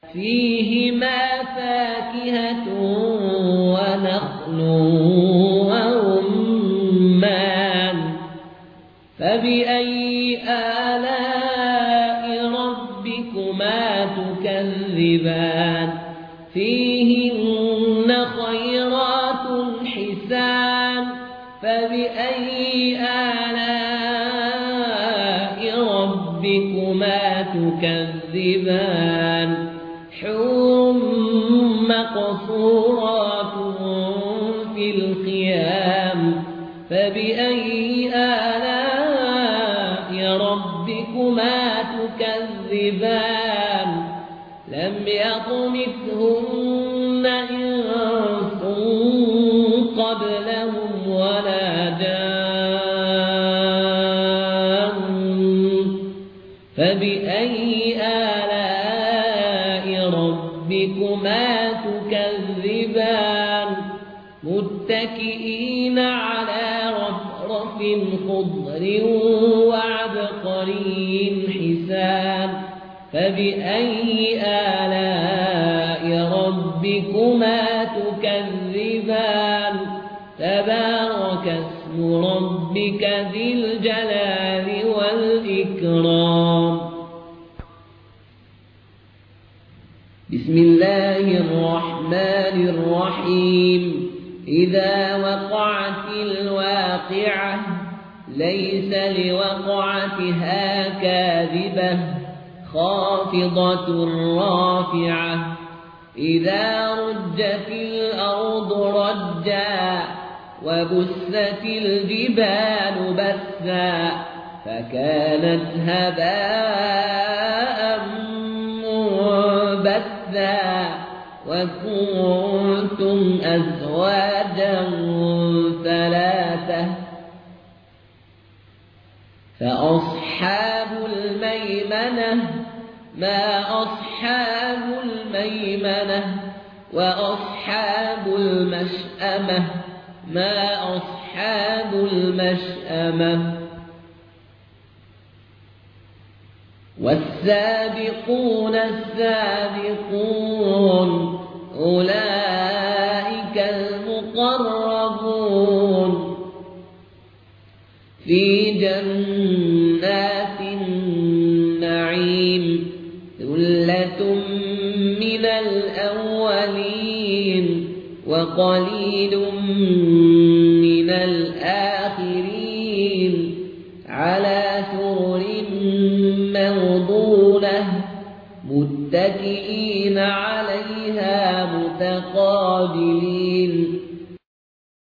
فيهما فاكهة ونخل ورمان فبأي آلاء ربكما تكذبان فيهن خيرات حسان فبأي آلاء ربكما تكذبان حور مقصورات في الخيام فبأي آلاء ربكما تكذبان لم يطمثهن إنس قبلهم ولا جان فبأي آلاء ربكما تكذبان متكئين على رفرف خضر وعبقري حسان فبأي آلاء ربكما تكذبان تبارك اسم ربك ذي الجلال والإكرام بسم الله الرحمن الرحيم إذا وقعت الواقعة ليس لوقعتها كاذبة خافضة رافعة إذا رجت الأرض رجا وبست الجبال بثا فكانت هباء منبثا وكنتم أزواجا ثلاثة فأصحاب الميمنة ما أصحاب الميمنة وأصحاب المشأمة ما أصحاب المشأمة والسابقون السابقون أولئك المقربون في جنات النعيم ثلة من الأولين وقليل من الآخرين على سرر موضونة متكئين عليها متقابلين